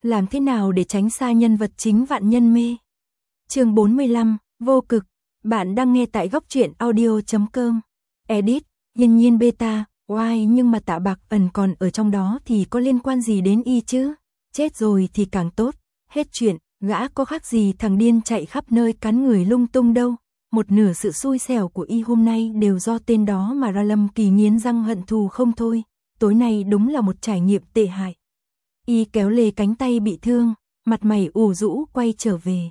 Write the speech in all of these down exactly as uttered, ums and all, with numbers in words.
Làm thế nào để tránh xa nhân vật chính vạn nhân mê? Chương bốn mươi lăm, vô cực. Bạn đang nghe tại góc truyện audio chấm com. Edit, Nhiên Nhiên beta, oai nhưng mà Tạ Bạc Ẩn còn ở trong đó thì có liên quan gì đến y chứ? Chết rồi thì càng tốt. Hết chuyện, gã có khác gì thằng điên chạy khắp nơi cắn người lung tung đâu. Một nửa sự xui xẻo của y hôm nay đều do tên đó mà ra. Lâm Kỳ nghiến răng hận thù không thôi. Tối nay đúng là một trải nghiệm tệ hại. Y kéo lê cánh tay bị thương, mặt mày ủ rũ quay trở về.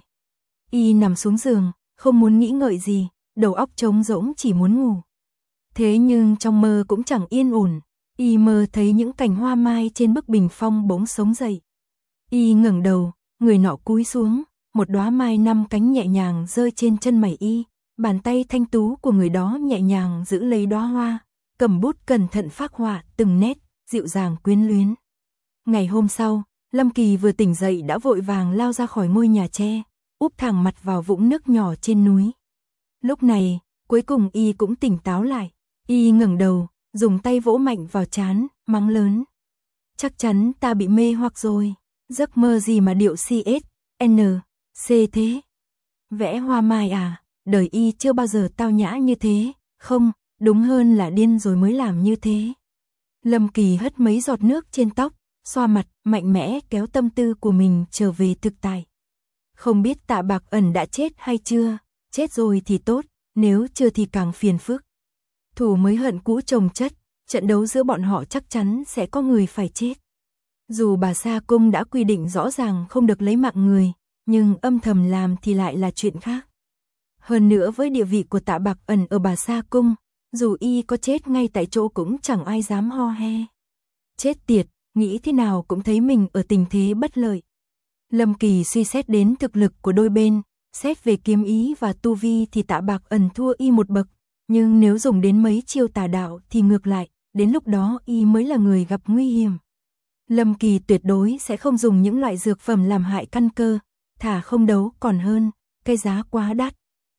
Y nằm xuống giường, không muốn nghĩ ngợi gì, đầu óc trống rỗng chỉ muốn ngủ. Thế nhưng trong mơ cũng chẳng yên ổn, y mơ thấy những cành hoa mai trên bức bình phong bỗng sống dậy. Y ngẩng đầu, người nọ cúi xuống, một đóa mai năm cánh nhẹ nhàng rơi trên chân mày y, bàn tay thanh tú của người đó nhẹ nhàng giữ lấy đóa hoa, cầm bút cẩn thận phác họa từng nét, dịu dàng quyến luyến. Ngày hôm sau, Lâm Kỳ vừa tỉnh dậy đã vội vàng lao ra khỏi ngôi nhà tre, úp thẳng mặt vào vũng nước nhỏ trên núi. Lúc này, cuối cùng y cũng tỉnh táo lại, y ngẩng đầu, dùng tay vỗ mạnh vào trán, mắng lớn. Chắc chắn ta bị mê hoặc rồi, giấc mơ gì mà điệu xê ét, en, xê thế? Vẽ hoa mai à, đời y chưa bao giờ tao nhã như thế, không, đúng hơn là điên rồi mới làm như thế. Lâm Kỳ hất mấy giọt nước trên tóc, xoa mặt, mạnh mẽ kéo tâm tư của mình trở về thực tại. Không biết Tạ Bạc Ẩn đã chết hay chưa, chết rồi thì tốt, nếu chưa thì càng phiền phức. Thù mới hận cũ chồng chất, trận đấu giữa bọn họ chắc chắn sẽ có người phải chết. Dù bà Sa Cung đã quy định rõ ràng không được lấy mạng người, nhưng âm thầm làm thì lại là chuyện khác. Hơn nữa với địa vị của Tạ Bạc Ẩn ở bà Sa Cung, dù y có chết ngay tại chỗ cũng chẳng ai dám ho he. Chết tiệt, nghĩ thế nào cũng thấy mình ở tình thế bất lợi. Lâm Kỳ suy xét đến thực lực của đôi bên, xét về kiếm ý và tu vi thì Tạ Bạc Ẩn thua y một bậc, nhưng nếu dùng đến mấy chiêu tà đạo thì ngược lại, đến lúc đó y mới là người gặp nguy hiểm. Lâm Kỳ tuyệt đối sẽ không dùng những loại dược phẩm làm hại căn cơ, thà không đấu còn hơn, cái giá quá đắt.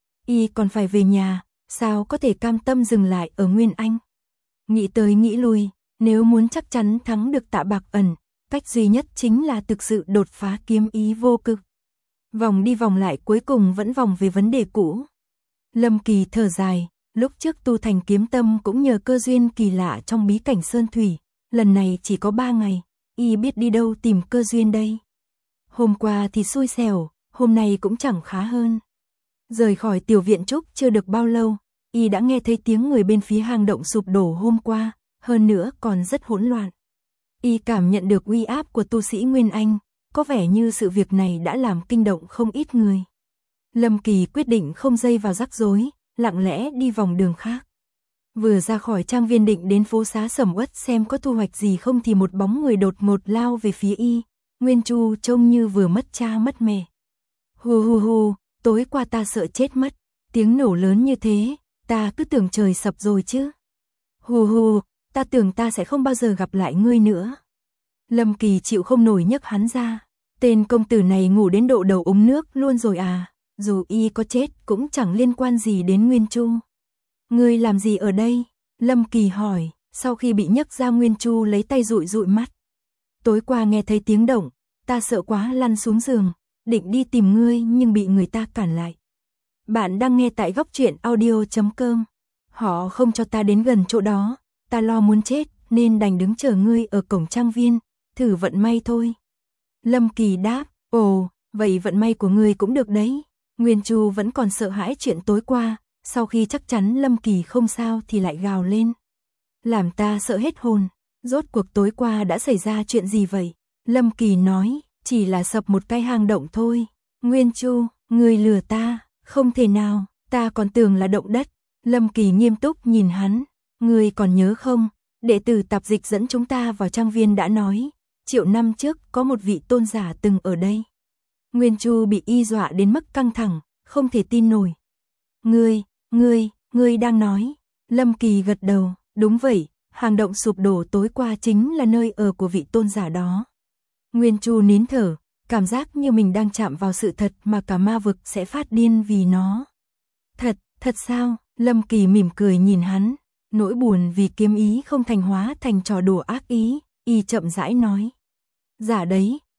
Y còn phải về nhà, sao có thể cam tâm dừng lại ở Nguyên Anh. Nghĩ tới nghĩ lui, nếu muốn chắc chắn thắng được Tạ Bạc Ẩn, cách duy nhất chính là thực sự đột phá kiếm ý vô cực. Vòng đi vòng lại cuối cùng vẫn vòng về vấn đề cũ. Lâm Kỳ thở dài, lúc trước tu thành kiếm tâm cũng nhờ cơ duyên kỳ lạ trong bí cảnh Sơn Thủy, lần này chỉ có ba ngày, y biết đi đâu tìm cơ duyên đây. Hôm qua thì xui xẻo, hôm nay cũng chẳng khá hơn. Rời khỏi tiểu viện trúc chưa được bao lâu, y đã nghe thấy tiếng người bên phía hang động sụp đổ hôm qua, hơn nữa còn rất hỗn loạn. Y cảm nhận được uy áp của tu sĩ Nguyên Anh, có vẻ như sự việc này đã làm kinh động không ít người. Lâm Kỳ quyết định không dây vào rắc rối, lặng lẽ đi vòng đường khác. Vừa ra khỏi trang viên định đến phố xá sầm uất xem có thu hoạch gì không thì một bóng người đột ngột lao về phía y, Nguyên Chu trông như vừa mất cha mất mẹ. Hù hù hù, tối qua ta sợ chết mất, tiếng nổ lớn như thế, ta cứ tưởng trời sập rồi chứ. Hù hù, ta tưởng ta sẽ không bao giờ gặp lại ngươi nữa. Lâm Kỳ chịu không nổi nhấc hắn ra, tên công tử này ngủ đến độ đầu ống nước luôn rồi à, dù y có chết cũng chẳng liên quan gì đến Nguyên Chu. Ngươi làm gì ở đây? Lâm Kỳ hỏi, sau khi bị nhấc ra Nguyên Chu lấy tay dụi dụi mắt. Tối qua nghe thấy tiếng động, ta sợ quá lăn xuống giường, định đi tìm ngươi nhưng bị người ta cản lại. Bạn đang nghe tại góc truyện audio chấm com. Họ không cho ta đến gần chỗ đó, ta lo muốn chết nên đành đứng chờ ngươi ở cổng trang viên, thử vận may thôi. Lâm Kỳ đáp, ồ, vậy vận may của ngươi cũng được đấy. Nguyên Chu vẫn còn sợ hãi chuyện tối qua, sau khi chắc chắn Lâm Kỳ không sao thì lại gào lên. Làm ta sợ hết hồn, rốt cuộc tối qua đã xảy ra chuyện gì vậy? Lâm Kỳ nói, chỉ là sập một cái hang động thôi. Nguyên Chu, ngươi lừa ta, không thể nào, ta còn tưởng là động đất. Lâm Kỳ nghiêm túc nhìn hắn, ngươi còn nhớ không? Đệ tử tạp dịch dẫn chúng ta vào trang viên đã nói, triệu năm trước có một vị tôn giả từng ở đây. Nguyên Chu bị y dọa đến mức căng thẳng, không thể tin nổi. Ngươi, ngươi, ngươi đang nói. Lâm Kỳ gật đầu, đúng vậy, hang động sụp đổ tối qua chính là nơi ở của vị tôn giả đó. Nguyên Chu nín thở, cảm giác như mình đang chạm vào sự thật mà cả ma vực sẽ phát điên vì nó. Thật, thật sao? Lâm Kỳ mỉm cười nhìn hắn, nỗi buồn vì kiếm ý không thành hóa thành trò đùa ác ý, y chậm rãi nói. Giả đấy,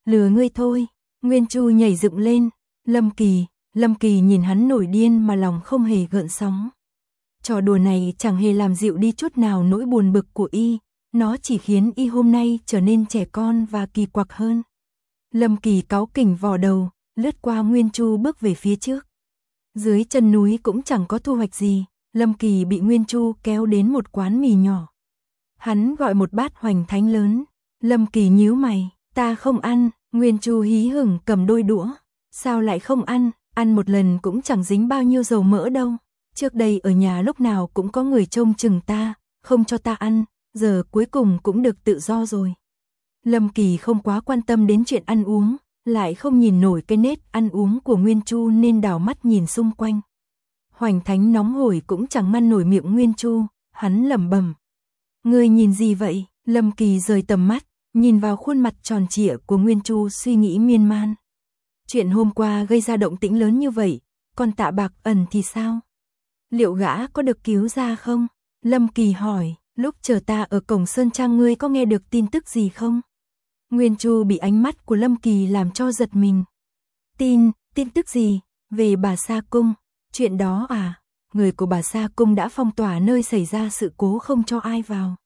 lừa ngươi thôi. Nguyên Chu nhảy dựng lên. Lâm Kỳ, Lâm Kỳ nhìn hắn nổi điên mà lòng không hề gợn sóng. Trò đùa này chẳng hề làm dịu đi chút nào nỗi buồn bực của y, nó chỉ khiến y hôm nay trở nên trẻ con và kỳ quặc hơn. Lâm Kỳ cáu kỉnh vò đầu, lướt qua Nguyên Chu bước về phía trước. Dưới chân núi cũng chẳng có thu hoạch gì, Lâm Kỳ bị Nguyên Chu kéo đến một quán mì nhỏ. Hắn gọi một bát hoành thánh lớn. Lâm Kỳ nhíu mày, ta không ăn. Nguyên Chu hí hửng cầm đôi đũa. Sao lại không ăn, ăn một lần cũng chẳng dính bao nhiêu dầu mỡ đâu. Trước đây ở nhà lúc nào cũng có người trông chừng ta, không cho ta ăn, giờ cuối cùng cũng được tự do rồi. Lâm Kỳ không quá quan tâm đến chuyện ăn uống, lại không nhìn nổi cái nết ăn uống của Nguyên Chu nên đảo mắt nhìn xung quanh. Hoành thánh nóng hổi cũng chẳng ngăn nổi miệng Nguyên Chu, hắn lẩm bẩm. Ngươi nhìn gì vậy? Lâm Kỳ rời tầm mắt, nhìn vào khuôn mặt tròn trịa của Nguyên Chu suy nghĩ miên man. Chuyện hôm qua gây ra động tĩnh lớn như vậy, còn Tạ Bạc Ẩn thì sao? Liệu gã có được cứu ra không? Lâm Kỳ hỏi, lúc chờ ta ở cổng Sơn Trang ngươi có nghe được tin tức gì không? Nguyên Chu bị ánh mắt của Lâm Kỳ làm cho giật mình. Tin, tin tức gì? Về Bà Sa Cung. Chuyện đó à? Người của Bà Sa Cung đã phong tỏa nơi xảy ra sự cố không cho ai vào.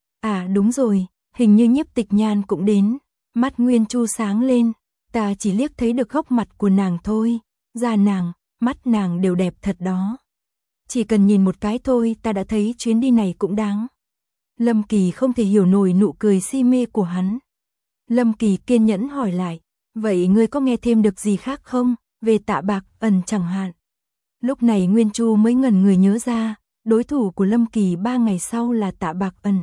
À đúng rồi, hình như Nhiếp Tịch Nhan cũng đến. Mắt Nguyên Chu sáng lên, ta chỉ liếc thấy được góc mặt của nàng thôi. Da nàng, mắt nàng đều đẹp thật đó. Chỉ cần nhìn một cái thôi ta đã thấy chuyến đi này cũng đáng. Lâm Kỳ không thể hiểu nổi nụ cười si mê của hắn. Lâm Kỳ kiên nhẫn hỏi lại, vậy ngươi có nghe thêm được gì khác không, về Tạ Bạc Ẩn chẳng hạn? Lúc này Nguyên Chu mới ngẩn người nhớ ra, đối thủ của Lâm Kỳ ba ngày sau là Tạ Bạc Ẩn.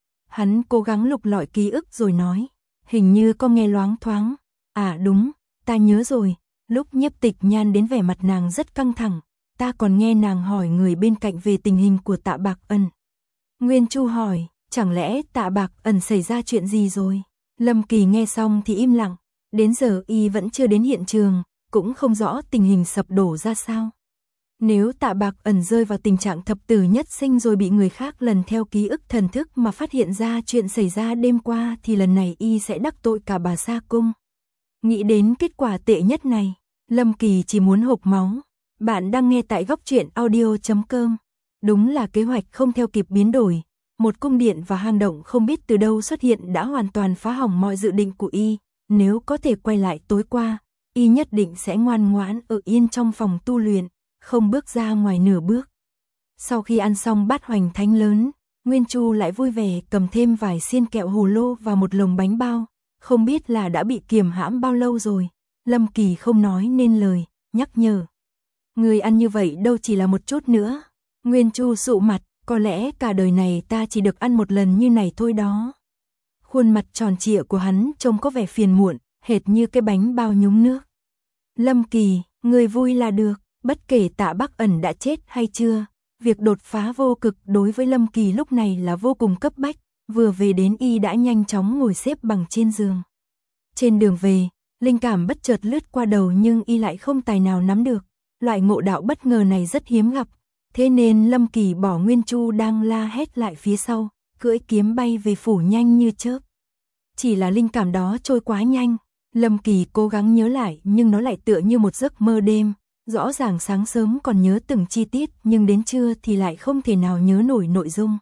Hắn cố gắng lục lọi ký ức rồi nói, hình như có nghe loáng thoáng. À đúng, ta nhớ rồi, lúc Nhiếp Tịch Nhan đến vẻ mặt nàng rất căng thẳng, ta còn nghe nàng hỏi người bên cạnh về tình hình của Tạ Bạc Ẩn. Nguyên Chu hỏi, chẳng lẽ Tạ Bạc Ẩn xảy ra chuyện gì rồi? Lâm Kỳ nghe xong thì im lặng, đến giờ y vẫn chưa đến hiện trường, cũng không rõ tình hình sập đổ ra sao. Nếu Tạ Bạc Ẩn rơi vào tình trạng thập tử nhất sinh rồi bị người khác lần theo ký ức thần thức mà phát hiện ra chuyện xảy ra đêm qua thì lần này y sẽ đắc tội cả Bà Sa Cung. Nghĩ đến kết quả tệ nhất này, Lâm Kỳ chỉ muốn hộc máu. Bạn đang nghe tại góc truyện audio chấm com. Đúng là kế hoạch không theo kịp biến đổi. Một cung điện và hang động không biết từ đâu xuất hiện đã hoàn toàn phá hỏng mọi dự định của y. Nếu có thể quay lại tối qua, y nhất định sẽ ngoan ngoãn ở yên trong phòng tu luyện, không bước ra ngoài nửa bước. Sau khi ăn xong bát hoành thánh lớn, Nguyên Chu lại vui vẻ cầm thêm vài xiên kẹo hồ lô và một lồng bánh bao. Không biết là đã bị kiềm hãm bao lâu rồi. Lâm Kỳ không nói nên lời, nhắc nhở. Người ăn như vậy đâu chỉ là một chút nữa. Nguyên Chu sụ mặt, có lẽ cả đời này ta chỉ được ăn một lần như này thôi đó. Khuôn mặt tròn trịa của hắn trông có vẻ phiền muộn, hệt như cái bánh bao nhúng nước. Lâm Kỳ, người vui là được, bất kể Tạ Bạc Ẩn đã chết hay chưa. Việc đột phá vô cực đối với Lâm Kỳ lúc này là vô cùng cấp bách. Vừa về đến y đã nhanh chóng ngồi xếp bằng trên giường. Trên đường về, linh cảm bất chợt lướt qua đầu nhưng y lại không tài nào nắm được. Loại ngộ đạo bất ngờ này rất hiếm gặp. Thế nên Lâm Kỳ bỏ Nguyên Chu đang la hét lại phía sau, cưỡi kiếm bay về phủ nhanh như chớp. Chỉ là linh cảm đó trôi quá nhanh. Lâm Kỳ cố gắng nhớ lại nhưng nó lại tựa như một giấc mơ đêm. Rõ ràng sáng sớm còn nhớ từng chi tiết nhưng đến trưa thì lại không thể nào nhớ nổi nội dung.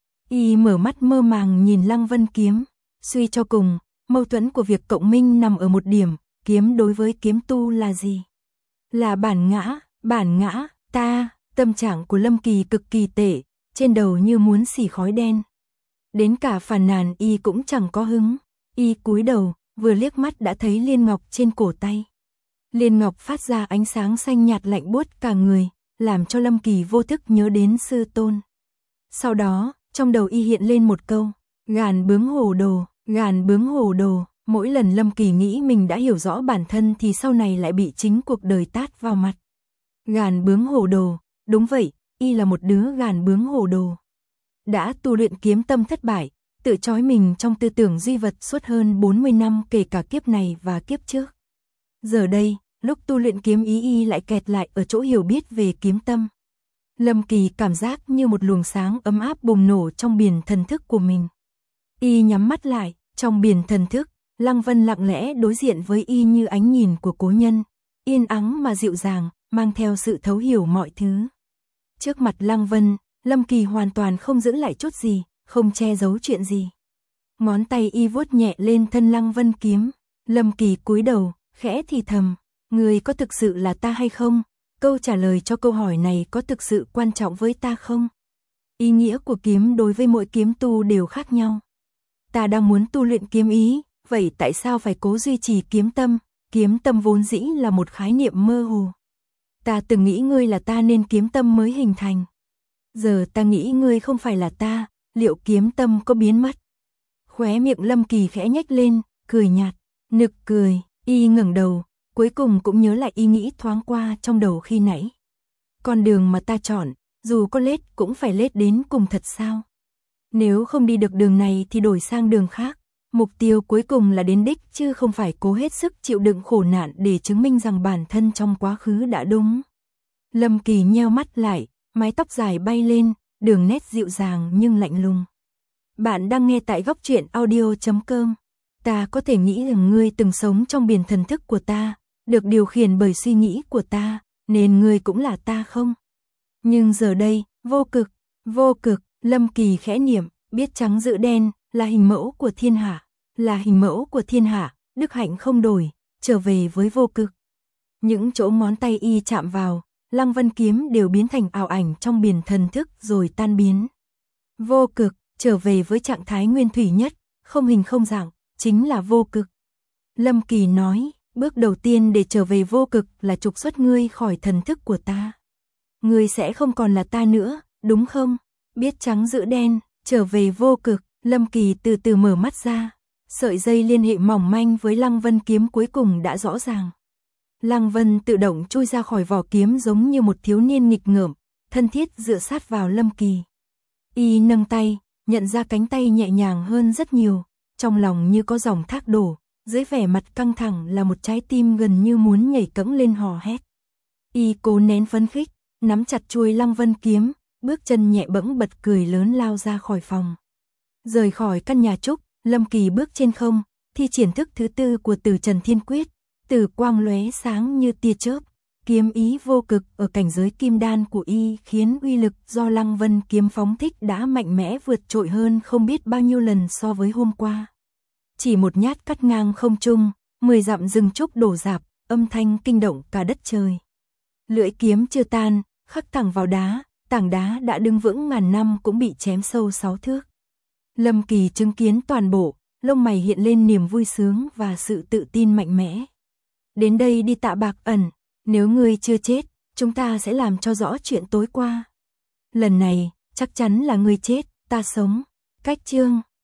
Y mở mắt mơ màng nhìn Lăng Vân kiếm, suy cho cùng, mâu thuẫn của việc cộng minh nằm ở một điểm, kiếm đối với kiếm tu là gì? Là bản ngã, bản ngã, ta, tâm trạng của Lâm Kỳ cực kỳ tệ, trên đầu như muốn xỉ khói đen. Đến cả phàn nàn y cũng chẳng có hứng, y cúi đầu, vừa liếc mắt đã thấy liên ngọc trên cổ tay. Liên ngọc phát ra ánh sáng xanh nhạt lạnh buốt cả người, làm cho Lâm Kỳ vô thức nhớ đến sư tôn. Sau đó, trong đầu y hiện lên một câu, gàn bướng hồ đồ, gàn bướng hồ đồ. Mỗi lần Lâm Kỳ nghĩ mình đã hiểu rõ bản thân thì sau này lại bị chính cuộc đời tát vào mặt. Gàn bướng hồ đồ, đúng vậy, y là một đứa gàn bướng hồ đồ. Đã tu luyện kiếm tâm thất bại, tự trói mình trong tư tưởng duy vật suốt hơn bốn mươi năm kể cả kiếp này và kiếp trước. Giờ đây, lúc tu luyện kiếm ý y lại kẹt lại ở chỗ hiểu biết về kiếm tâm. Lâm Kỳ cảm giác như một luồng sáng ấm áp bùng nổ trong biển thần thức của mình. Y nhắm mắt lại, trong biển thần thức, Lăng Vân lặng lẽ đối diện với y như ánh nhìn của cố nhân, yên ắng mà dịu dàng, mang theo sự thấu hiểu mọi thứ. Trước mặt Lăng Vân, Lâm Kỳ hoàn toàn không giữ lại chút gì, không che giấu chuyện gì. Ngón tay y vuốt nhẹ lên thân Lăng Vân kiếm, Lâm Kỳ cúi đầu, khẽ thì thầm, người có thực sự là ta hay không? Câu trả lời cho câu hỏi này có thực sự quan trọng với ta không? Ý nghĩa của kiếm đối với mỗi kiếm tu đều khác nhau. Ta đang muốn tu luyện kiếm ý, vậy tại sao phải cố duy trì kiếm tâm? Kiếm tâm vốn dĩ là một khái niệm mơ hồ. Ta từng nghĩ ngươi là ta nên kiếm tâm mới hình thành. Giờ ta nghĩ ngươi không phải là ta, liệu kiếm tâm có biến mất? Khóe miệng Lâm Kỳ khẽ nhếch lên, cười nhạt, nực cười, y ngẩng đầu, cuối cùng cũng nhớ lại ý nghĩ thoáng qua trong đầu khi nãy. Con đường mà ta chọn, dù có lết cũng phải lết đến cùng thật sao? Nếu không đi được đường này thì đổi sang đường khác. Mục tiêu cuối cùng là đến đích chứ không phải cố hết sức chịu đựng khổ nạn để chứng minh rằng bản thân trong quá khứ đã đúng. Lâm Kỳ nheo mắt lại, mái tóc dài bay lên, đường nét dịu dàng nhưng lạnh lùng. Bạn đang nghe tại góc truyện audio chấm com. Ta có thể nghĩ rằng ngươi từng sống trong biển thần thức của ta, được điều khiển bởi suy nghĩ của ta, nên ngươi cũng là ta không? Nhưng giờ đây, vô cực, vô cực, Lâm Kỳ khẽ niệm, biết trắng giữ đen, là hình mẫu của thiên hạ, là hình mẫu của thiên hạ, đức hạnh không đổi, trở về với vô cực. Những chỗ ngón tay y chạm vào, Lăng Vân kiếm đều biến thành ảo ảnh trong biển thần thức rồi tan biến. Vô cực, trở về với trạng thái nguyên thủy nhất, không hình không dạng, chính là vô cực. Lâm Kỳ nói, bước đầu tiên để trở về vô cực là trục xuất ngươi khỏi thần thức của ta. Ngươi sẽ không còn là ta nữa, đúng không? Biết trắng giữ đen, trở về vô cực, Lâm Kỳ từ từ mở mắt ra. Sợi dây liên hệ mỏng manh với Lăng Vân kiếm cuối cùng đã rõ ràng. Lăng Vân tự động chui ra khỏi vỏ kiếm giống như một thiếu niên nghịch ngợm, thân thiết dựa sát vào Lâm Kỳ. Y nâng tay, nhận ra cánh tay nhẹ nhàng hơn rất nhiều, trong lòng như có dòng thác đổ, dưới vẻ mặt căng thẳng là một trái tim gần như muốn nhảy cẫng lên hò hét. Y cố nén phấn khích, nắm chặt chuôi Lăng Vân kiếm, bước chân nhẹ bẫng bật cười lớn lao ra khỏi phòng. Rời khỏi căn nhà trúc, Lâm Kỳ bước trên không, thi triển thức thứ tư của Từ Trần Thiên Quyết, từ quang lóe sáng như tia chớp, kiếm ý vô cực ở cảnh giới kim đan của y khiến uy lực do Lăng Vân kiếm phóng thích đã mạnh mẽ vượt trội hơn không biết bao nhiêu lần so với hôm qua. Chỉ một nhát cắt ngang không trung, mười dặm rừng trúc đổ rạp, âm thanh kinh động cả đất trời. Lưỡi kiếm chưa tan, khắc thẳng vào đá, tảng đá đã đứng vững ngàn năm cũng bị chém sâu sáu thước. Lâm Kỳ chứng kiến toàn bộ, lông mày hiện lên niềm vui sướng và sự tự tin mạnh mẽ. Đến đây đi Tạ Bạc Ẩn, nếu ngươi chưa chết, chúng ta sẽ làm cho rõ chuyện tối qua. Lần này, chắc chắn là ngươi chết, ta sống. Cách chương